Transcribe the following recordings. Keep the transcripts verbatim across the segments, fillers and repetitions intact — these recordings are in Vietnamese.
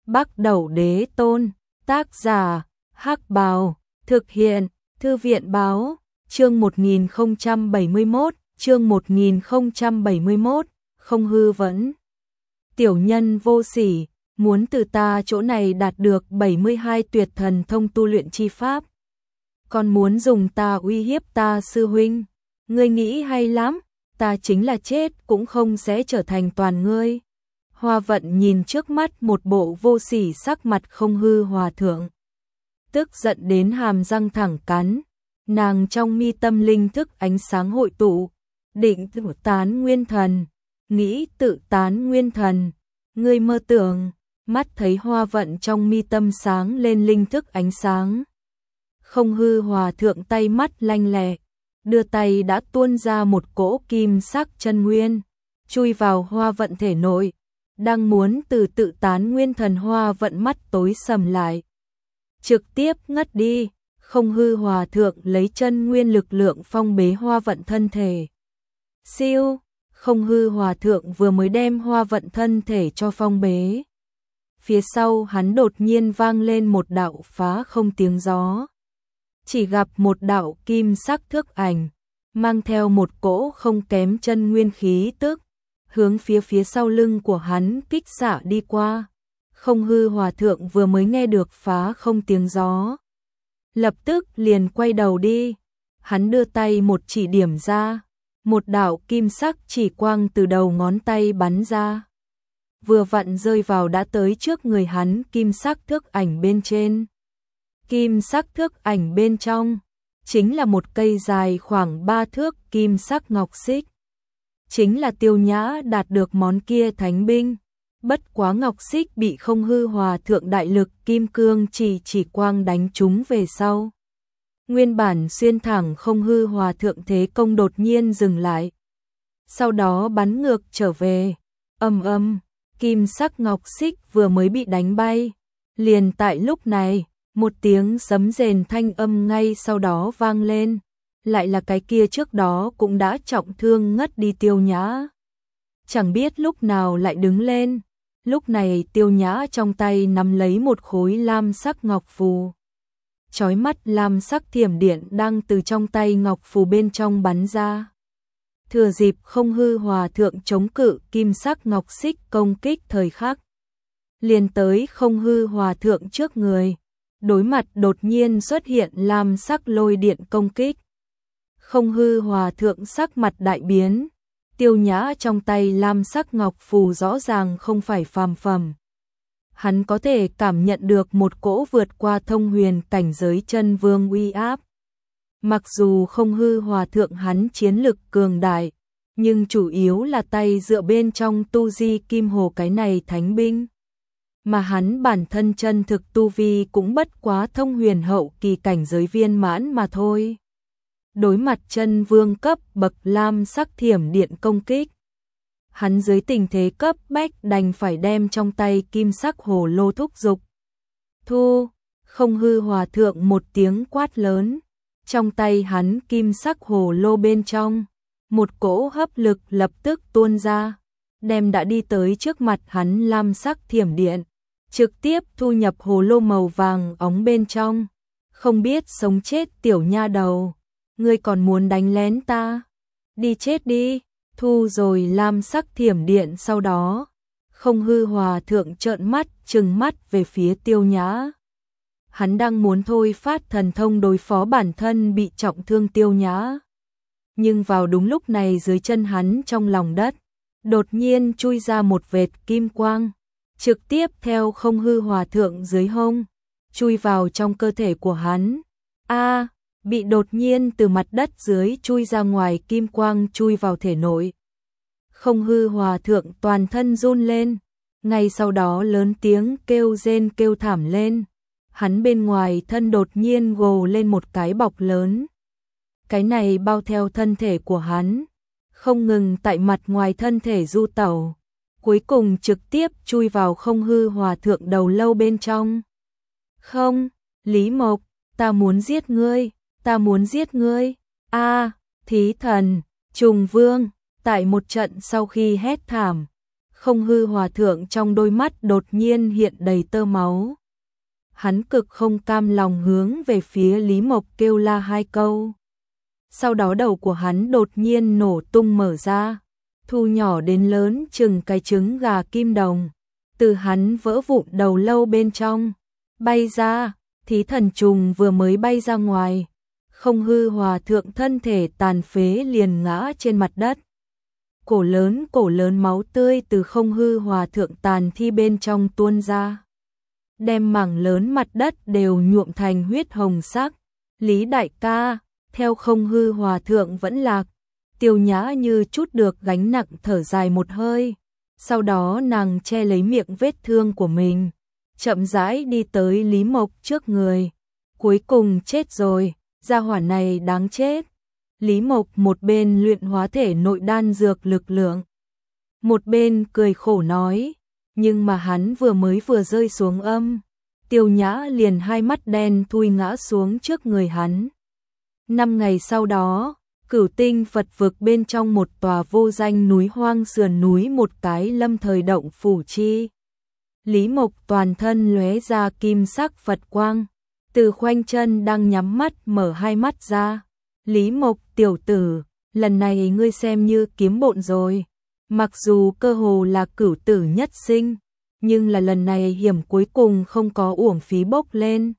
Bắc Đẩu Đế Tôn, tác giả, Hắc Bào, thực hiện, Thư viện Báo, chương một nghìn không trăm bảy mươi mốt, chương một nghìn không trăm bảy mươi mốt, không hư vẫn. Tiểu nhân vô sỉ, muốn từ ta chỗ này đạt được bảy mươi hai tuyệt thần thông tu luyện chi pháp. Còn muốn dùng ta uy hiếp ta sư huynh, ngươi nghĩ hay lắm, ta chính là chết cũng không sẽ trở thành toàn ngươi. Hoa Vận nhìn trước mắt một bộ vô sỉ sắc mặt không hư hòa thượng, tức giận đến hàm răng thẳng cắn, nàng trong mi tâm linh thức ánh sáng hội tụ, định tự tán nguyên thần, nghĩ tự tán nguyên thần, ngươi mơ tưởng. Mắt thấy Hoa Vận trong mi tâm sáng lên linh thức ánh sáng. Không hư hòa thượng tay mắt lanh lẹ, đưa tay đã tuôn ra một cỗ kim sắc chân nguyên, chui vào Hoa Vận thể nội, đang muốn từ tự tán nguyên thần Hoa Vận mắt tối sầm lại, trực tiếp ngất đi. Không hư hòa thượng lấy chân nguyên lực lượng phong bế Hoa Vận thân thể. Siêu, không hư hòa thượng vừa mới đem Hoa Vận thân thể cho phong bế. Phía sau hắn đột nhiên vang lên một đạo phá không tiếng gió. Chỉ gặp một đạo kim sắc thước ảnh, mang theo một cỗ không kém chân nguyên khí tức, hướng phía phía sau lưng của hắn kích xạ đi qua. Không hư hòa thượng vừa mới nghe được phá không tiếng gió, lập tức liền quay đầu đi. Hắn đưa tay một chỉ điểm ra, một đạo kim sắc chỉ quang từ đầu ngón tay bắn ra, vừa vặn rơi vào đã tới trước người hắn kim sắc thước ảnh bên trên. Kim sắc thước ảnh bên trong chính là một cây dài khoảng ba thước kim sắc ngọc xích, chính là Tiêu Nhã đạt được món kia thánh binh. Bất quá ngọc xích bị không hư hòa thượng đại lực kim cương chỉ chỉ quang đánh trúng về sau. Nguyên bản xuyên thẳng không hư hòa thượng thế công đột nhiên dừng lại, sau đó bắn ngược trở về. Ầm ầm, kim sắc ngọc xích vừa mới bị đánh bay, liền tại lúc này, một tiếng sấm rền thanh âm ngay sau đó vang lên, lại là cái kia trước đó cũng đã trọng thương ngất đi Tiêu Nhã. Chẳng biết lúc nào lại đứng lên, lúc này Tiêu Nhã trong tay nắm lấy một khối lam sắc ngọc phù. Chói mắt lam sắc thiểm điện đang từ trong tay ngọc phù bên trong bắn ra. Thừa dịp không hư hòa thượng chống cự kim sắc ngọc xích công kích thời khắc, liền tới không hư hòa thượng trước người, đối mặt đột nhiên xuất hiện lam sắc lôi điện công kích. Không hư hòa thượng sắc mặt đại biến, Tiêu Nhã trong tay lam sắc ngọc phù rõ ràng không phải phàm phẩm. Hắn có thể cảm nhận được một cỗ vượt qua thông huyền cảnh giới chân vương uy áp. Mặc dù không hư hòa thượng hắn chiến lực cường đại, nhưng chủ yếu là tay dựa bên trong tu di kim hồ cái này thánh binh. Mà hắn bản thân chân thực tu vi cũng bất quá thông huyền hậu kỳ cảnh giới viên mãn mà thôi. Đối mặt chân vương cấp bậc lam sắc thiểm điện công kích, hắn dưới tình thế cấp bách đành phải đem trong tay kim sắc hồ lô thúc dục. Thu, không hư hòa thượng một tiếng quát lớn, trong tay hắn kim sắc hồ lô bên trong, một cỗ hấp lực lập tức tuôn ra, đem đã đi tới trước mặt hắn lam sắc thiểm điện, trực tiếp thu nhập hồ lô màu vàng óng bên trong. Không biết sống chết tiểu nha đầu, ngươi còn muốn đánh lén ta? Đi chết đi! Thu rồi lam sắc thiểm điện sau đó, không hư hòa thượng trợn mắt trừng mắt về phía Tiêu Nhã. Hắn đang muốn thôi phát thần thông đối phó bản thân bị trọng thương Tiêu Nhã. Nhưng vào đúng lúc này dưới chân hắn trong lòng đất, đột nhiên chui ra một vệt kim quang, trực tiếp theo không hư hòa thượng dưới hông, chui vào trong cơ thể của hắn. A, bị đột nhiên từ mặt đất dưới chui ra ngoài kim quang chui vào thể nội. Không hư hòa thượng toàn thân run lên, ngay sau đó lớn tiếng kêu rên kêu thảm lên. Hắn bên ngoài thân đột nhiên gồ lên một cái bọc lớn. Cái này bao theo thân thể của hắn, không ngừng tại mặt ngoài thân thể du tẩu, cuối cùng trực tiếp chui vào không hư hòa thượng đầu lâu bên trong. Không, Lý Mộc, ta muốn giết ngươi, ta muốn giết ngươi. A, thí thần, trùng vương, tại một trận sau khi hét thảm, Không Hư Hòa Thượng trong đôi mắt đột nhiên hiện đầy tơ máu. Hắn cực không cam lòng hướng về phía Lý Mộc kêu la hai câu. Sau đó đầu của hắn đột nhiên nổ tung mở ra, thu nhỏ đến lớn chừng cái trứng gà kim đồng. Từ hắn vỡ vụn đầu lâu bên trong, bay ra, thí thần trùng vừa mới bay ra ngoài. Không Hư Hòa Thượng thân thể tàn phế liền ngã trên mặt đất. Cổ lớn cổ lớn máu tươi từ Không Hư Hòa Thượng tàn thi bên trong tuôn ra, đem mảng lớn mặt đất đều nhuộm thành huyết hồng sắc. Lý đại ca, theo Không Hư Hòa Thượng vẫn lạc, Tiêu Nhã như chút được gánh nặng thở dài một hơi. Sau đó nàng che lấy miệng vết thương của mình, chậm rãi đi tới Lý Mộc trước người. Cuối cùng chết rồi, gia hỏa này đáng chết. Lý Mộc một bên luyện hóa thể nội đan dược lực lượng, một bên cười khổ nói, nhưng mà hắn vừa mới vừa rơi xuống âm, Tiêu Nhã liền hai mắt đen thui ngã xuống trước người hắn. Năm ngày sau đó, Cửu Tinh Phật vực bên trong một tòa vô danh núi hoang sườn núi một cái lâm thời động phủ chi. Lý Mộc toàn thân lóe ra kim sắc Phật quang, từ khoanh chân đang nhắm mắt mở hai mắt ra. Lý Mộc tiểu tử, lần này ngươi xem như kiếm bộn rồi. Mặc dù cơ hồ là cửu tử nhất sinh, nhưng là lần này hiểm cuối cùng không có uổng phí bốc lên.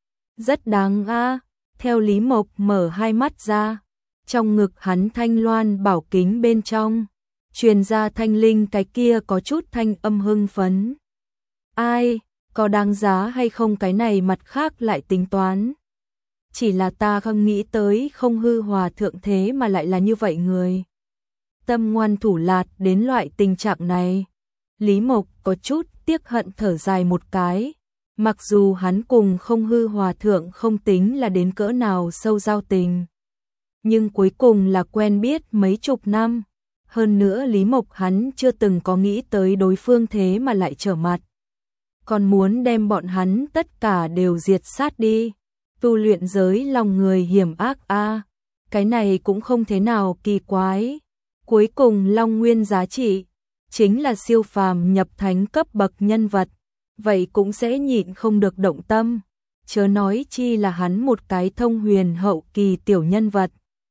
Rất đáng a. Theo Lý Mộc mở hai mắt ra, trong ngực hắn thanh loan bảo kính bên trong truyền ra thanh linh cái kia có chút thanh âm hưng phấn. Ai, có đáng giá hay không cái này mặt khác lại tính toán. Chỉ là ta không nghĩ tới Không Hư Hòa Thượng thế mà lại là như vậy người. Tâm ngoan thủ lạt đến loại tình trạng này. Lý Mộc có chút tiếc hận thở dài một cái. Mặc dù hắn cùng Không Hư Hòa Thượng không tính là đến cỡ nào sâu giao tình, nhưng cuối cùng là quen biết mấy chục năm. Hơn nữa Lý Mộc hắn chưa từng có nghĩ tới đối phương thế mà lại trở mặt, còn muốn đem bọn hắn tất cả đều diệt sát đi. Tu luyện giới lòng người hiểm ác a, cái này cũng không thế nào kỳ quái. Cuối cùng Long Nguyên giá trị chính là siêu phàm nhập thánh cấp bậc nhân vật, vậy cũng sẽ nhịn không được động tâm, chớ nói chi là hắn một cái thông huyền hậu kỳ tiểu nhân vật.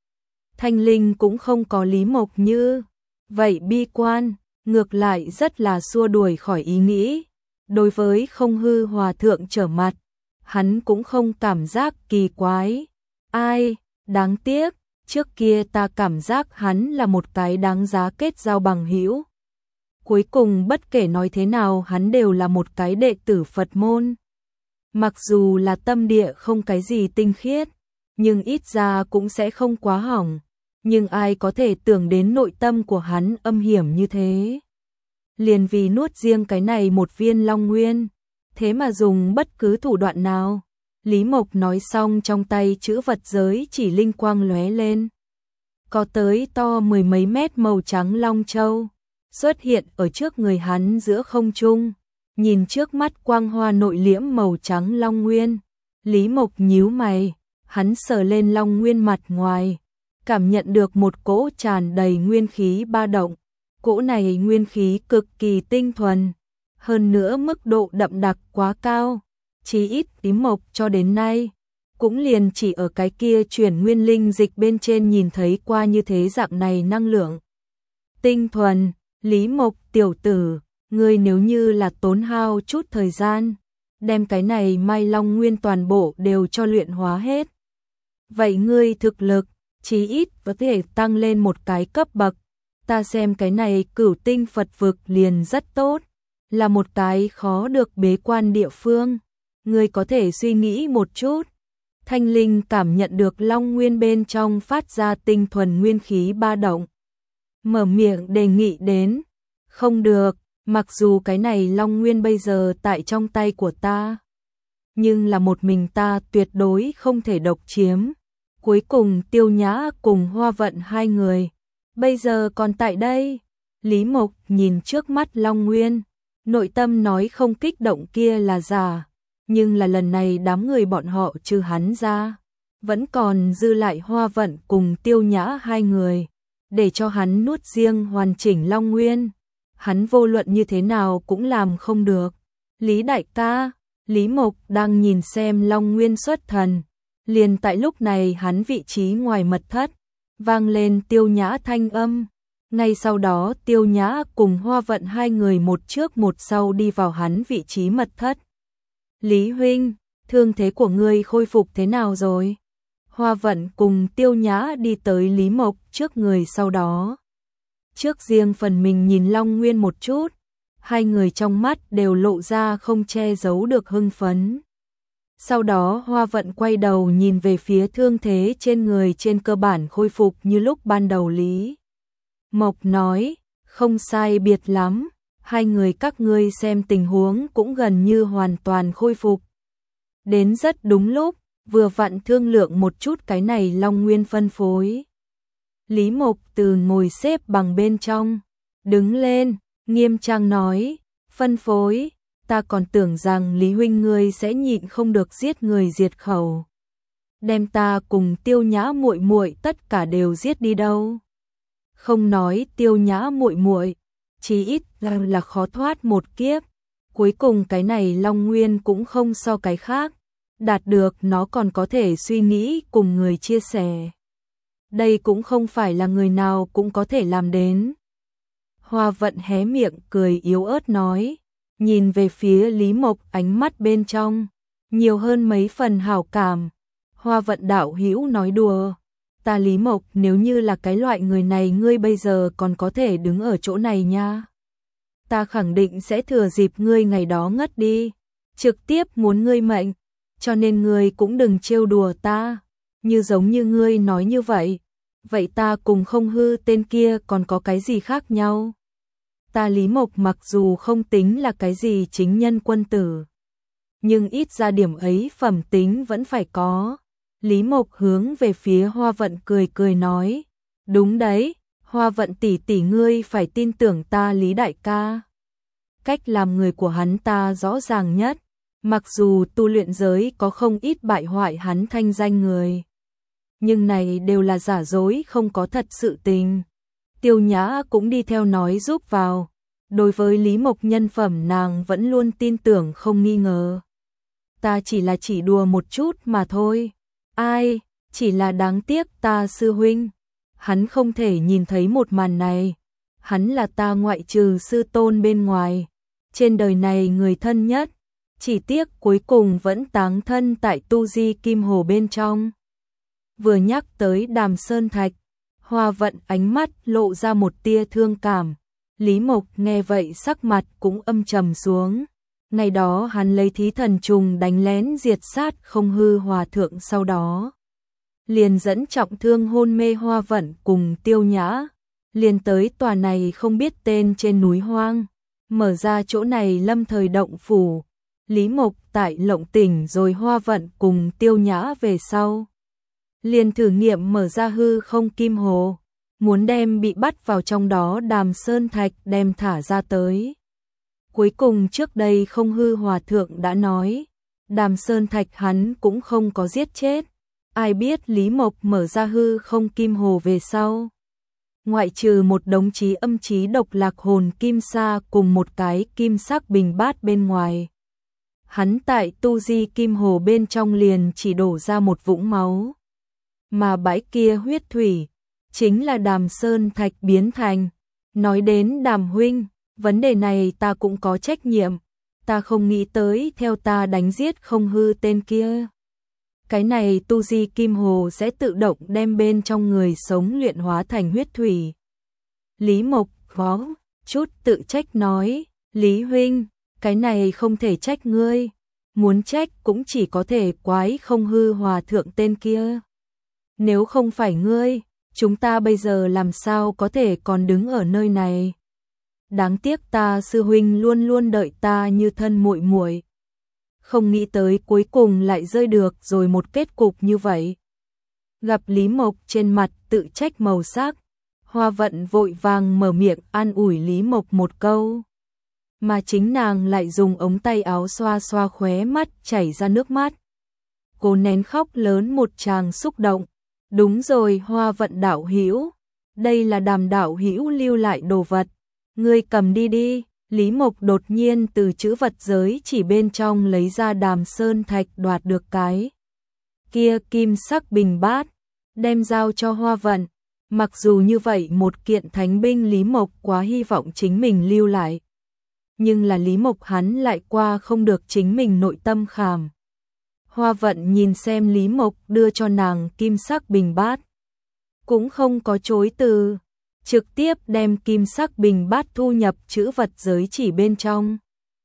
Thanh linh cũng không có Lý Mộc như vậy bi quan, ngược lại rất là xua đuổi khỏi ý nghĩ. Đối với Không Hư Hòa Thượng trở mặt, hắn cũng không cảm giác kỳ quái. Ai, đáng tiếc, trước kia ta cảm giác hắn là một cái đáng giá kết giao bằng hữu. Cuối cùng bất kể nói thế nào hắn đều là một cái đệ tử Phật môn. Mặc dù là tâm địa không cái gì tinh khiết, nhưng ít ra cũng sẽ không quá hỏng. Nhưng ai có thể tưởng đến nội tâm của hắn âm hiểm như thế. Liền vì nuốt riêng cái này một viên Long Nguyên, thế mà dùng bất cứ thủ đoạn nào. Lý Mộc nói xong trong tay chữ vật giới chỉ linh quang lóe lên. Có tới to mười mấy mét màu trắng Long Châu xuất hiện ở trước người hắn giữa không trung. Nhìn trước mắt quang hoa nội liễm màu trắng Long Nguyên, Lý Mộc nhíu mày, hắn sờ lên Long Nguyên mặt ngoài, cảm nhận được một cỗ tràn đầy nguyên khí ba động. Cỗ này nguyên khí cực kỳ tinh thuần, hơn nữa mức độ đậm đặc quá cao, chí ít Lý Mộc cho đến nay cũng liền chỉ ở cái kia chuyển nguyên linh dịch bên trên nhìn thấy qua như thế dạng này năng lượng tinh thuần. Lý Mộc tiểu tử, ngươi nếu như là tốn hao chút thời gian, đem cái này Mai Long Nguyên toàn bộ đều cho luyện hóa hết, vậy ngươi thực lực chí ít có thể tăng lên một cái cấp bậc. Ta xem cái này Cửu Tinh Phật vực liền rất tốt, là một cái khó được bế quan địa phương. Ngươi có thể suy nghĩ một chút. Thanh linh cảm nhận được Long Nguyên bên trong phát ra tinh thuần nguyên khí ba động, mở miệng đề nghị đến. Không được, mặc dù cái này Long Nguyên bây giờ tại trong tay của ta, nhưng là một mình ta tuyệt đối không thể độc chiếm. Cuối cùng Tiêu Nhã cùng Hoa Vận hai người bây giờ còn tại đây. Lý Mộc nhìn trước mắt Long Nguyên, nội tâm nói không kích động kia là giả, nhưng là lần này đám người bọn họ trừ hắn ra, vẫn còn dư lại Hoa Vận cùng Tiêu Nhã hai người, để cho hắn nuốt riêng hoàn chỉnh Long Nguyên. hắn vô luận như thế nào cũng làm không được. Lý đại ca, Lý Mộc đang nhìn xem Long Nguyên xuất thần, liền tại lúc này hắn vị trí ngoài mật thất, vang lên Tiêu Nhã thanh âm. Ngay sau đó Tiêu Nhã cùng Hoa Vận hai người một trước một sau đi vào hắn vị trí mật thất. Lý huynh, thương thế của ngươi khôi phục thế nào rồi? Hoa Vận cùng Tiêu Nhã đi tới Lý Mộc trước người, sau đó trước riêng phần mình nhìn Long Nguyên một chút, hai người trong mắt đều lộ ra không che giấu được hưng phấn. Sau đó Hoa Vận quay đầu nhìn về phía thương thế trên người, trên cơ bản khôi phục như lúc ban đầu. Lý Mộc nói, không sai biệt lắm, hai người các ngươi xem tình huống cũng gần như hoàn toàn khôi phục. Đến rất đúng lúc, vừa vặn thương lượng một chút cái này Long Nguyên phân phối. Lý Mộc từ ngồi xếp bằng bên trong, đứng lên, nghiêm trang nói, phân phối, ta còn tưởng rằng Lý huynh ngươi sẽ nhịn không được giết người diệt khẩu. Đem ta cùng Tiêu Nhã muội muội tất cả đều giết đi đâu. Không nói Tiêu Nhã muội muội, chí ít là, là khó thoát một kiếp. Cuối cùng cái này Long Nguyên cũng không so cái khác, đạt được nó còn có thể suy nghĩ cùng người chia sẻ. Đây cũng không phải là người nào cũng có thể làm đến. Hoa Vận hé miệng cười yếu ớt nói, nhìn về phía Lý Mộc, ánh mắt bên trong nhiều hơn mấy phần hảo cảm. Hoa Vận đạo hữu nói đùa, ta Lý Mộc nếu như là cái loại người này ngươi bây giờ còn có thể đứng ở chỗ này nha. Ta khẳng định sẽ thừa dịp ngươi ngày đó ngất đi, trực tiếp muốn ngươi mệnh, cho nên ngươi cũng đừng trêu đùa ta. Như giống như ngươi nói như vậy, vậy ta cùng không hư tên kia còn có cái gì khác nhau? Ta Lý Mộc mặc dù không tính là cái gì chính nhân quân tử, nhưng ít ra điểm ấy phẩm tính vẫn phải có. Lý Mộc hướng về phía Hoa Vận cười cười nói, đúng đấy, Hoa Vận tỷ tỷ ngươi phải tin tưởng ta Lý đại ca. Cách làm người của hắn ta rõ ràng nhất, mặc dù tu luyện giới có không ít bại hoại hắn thanh danh người, nhưng này đều là giả dối không có thật sự tình. Tiêu Nhã cũng đi theo nói giúp vào, đối với Lý Mộc nhân phẩm nàng vẫn luôn tin tưởng không nghi ngờ. Ta chỉ là chỉ đùa một chút mà thôi. Ai, chỉ là đáng tiếc ta sư huynh, hắn không thể nhìn thấy một màn này. Hắn là ta ngoại trừ sư tôn bên ngoài, trên đời này người thân nhất, chỉ tiếc cuối cùng vẫn táng thân tại tu di kim hồ bên trong. Vừa nhắc tới Đàm Sơn Thạch, Hoa Vận ánh mắt lộ ra một tia thương cảm. Lý Mộc nghe vậy sắc mặt cũng âm trầm xuống. Ngày đó hắn lấy thí thần trùng đánh lén diệt sát không hư hòa thượng, sau đó liền dẫn trọng thương hôn mê Hoa Vận cùng Tiêu Nhã, liền tới tòa này không biết tên trên núi hoang, mở ra chỗ này lâm thời động phủ. Lý Mộc tại lộng tỉnh rồi Hoa Vận cùng Tiêu Nhã về sau, liền thử nghiệm mở ra hư không kim hồ, muốn đem bị bắt vào trong đó Đàm Sơn Thạch đem thả ra tới. Cuối cùng trước đây không hư hòa thượng đã nói, Đàm Sơn Thạch hắn cũng không có giết chết. Ai biết Lý Mộc mở ra hư không kim hồ về sau, ngoại trừ một đống trí âm trí độc lạc hồn kim sa cùng một cái kim sắc bình bát bên ngoài, hắn tại tu di kim hồ bên trong liền chỉ đổ ra một vũng máu. Mà bãi kia huyết thủy chính là Đàm Sơn Thạch biến thành. Nói đến Đàm huynh, vấn đề này ta cũng có trách nhiệm. Ta không nghĩ tới theo ta đánh giết không hư tên kia, cái này tu di kim hồ sẽ tự động đem bên trong người sống luyện hóa thành huyết thủy. Lý Mộc có chút tự trách nói, Lý huynh, cái này không thể trách ngươi, muốn trách cũng chỉ có thể quái không hư hòa thượng tên kia. Nếu không phải ngươi, chúng ta bây giờ làm sao có thể còn đứng ở nơi này. Đáng tiếc ta sư huynh luôn luôn đợi ta như thân muội muội, không nghĩ tới cuối cùng lại rơi được rồi một kết cục như vậy. Gặp Lý Mộc trên mặt tự trách màu sắc, Hoa Vận vội vàng mở miệng an ủi Lý Mộc một câu, mà chính nàng lại dùng ống tay áo xoa xoa khóe mắt chảy ra nước mắt. Cô nén khóc lớn một tràng xúc động. Đúng rồi Hoa Vận đạo hữu, đây là Đàm đạo hữu lưu lại đồ vật, Ngươi cầm đi đi. Lý Mộc đột nhiên từ trữ vật giới chỉ bên trong lấy ra Đàm Sơn Thạch đoạt được cái kia kim sắc bình bát, đem giao cho Hoa Vận. Mặc dù như vậy một kiện thánh binh Lý Mộc quá hy vọng chính mình lưu lại. Nhưng là Lý Mộc hắn lại qua không được chính mình nội tâm khảm. Hoa Vận nhìn xem Lý Mộc đưa cho nàng kim sắc bình bát, cũng không có chối từ, trực tiếp đem kim sắc bình bát thu nhập trữ vật giới chỉ bên trong.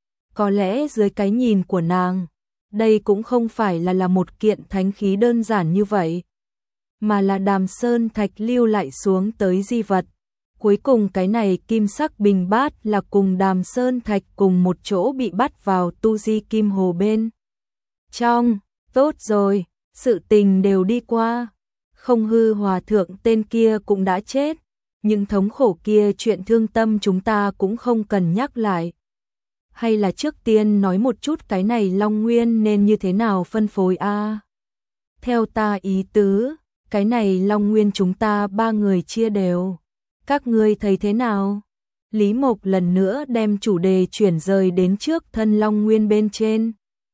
Có lẽ dưới cái nhìn của nàng, đây cũng không phải là là một kiện thánh khí đơn giản như vậy, mà là Đàm Sơn Thạch lưu lại xuống tới di vật. Cuối cùng cái này kim sắc bình bát là cùng Đàm Sơn Thạch cùng một chỗ bị bắt vào tu di kim hồ bên trong. Tốt rồi, sự tình đều đi qua. Không hư hòa thượng tên kia cũng đã chết. Nhưng thống khổ kia chuyện thương tâm chúng ta cũng không cần nhắc lại. Hay là trước tiên nói một chút cái này Long Nguyên nên như thế nào phân phối a? À? Theo ta ý tứ, cái này Long Nguyên chúng ta ba người chia đều. Các ngươi thấy thế nào? Lý Mộc lần nữa đem chủ đề chuyển rời đến trước thân Long Nguyên bên trên.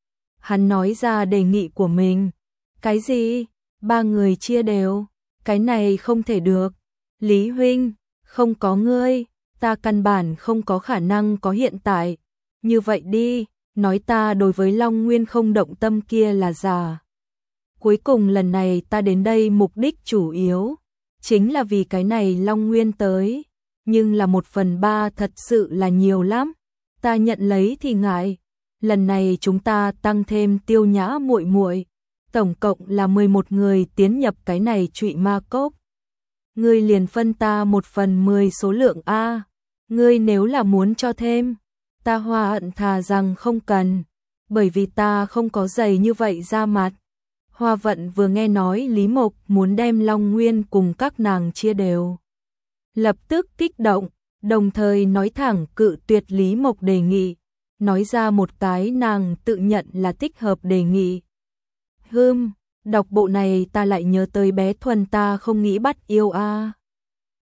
Hắn nói ra đề nghị của mình. Cái gì? Ba người chia đều? Cái này không thể được. Lý huynh, không có ngươi, ta căn bản không có khả năng có hiện tại. Như vậy đi, nói ta đối với Long Nguyên không động tâm kia là giả. Cuối cùng lần này ta đến đây mục đích chủ yếu chính là vì cái này Long Nguyên tới, nhưng là một phần ba thật sự là nhiều lắm. Ta nhận lấy thì ngại. Lần này chúng ta tăng thêm Tiêu Nhã muội muội, tổng cộng là mười một người tiến nhập cái này Trụy Ma Cốc. Ngươi liền phân ta một phần mười số lượng a. Ngươi nếu là muốn cho thêm, ta Hoa Hận thà rằng không cần, bởi vì ta không có dày như vậy ra mặt. Hoa Vận vừa nghe nói Lý Mộc muốn đem Long Nguyên cùng các nàng chia đều, lập tức kích động, đồng thời nói thẳng cự tuyệt Lý Mộc đề nghị, nói ra một cái nàng tự nhận là thích hợp đề nghị. Hừm, đọc bộ này ta lại nhớ tới bé Thuần ta không nghĩ bắt yêu a.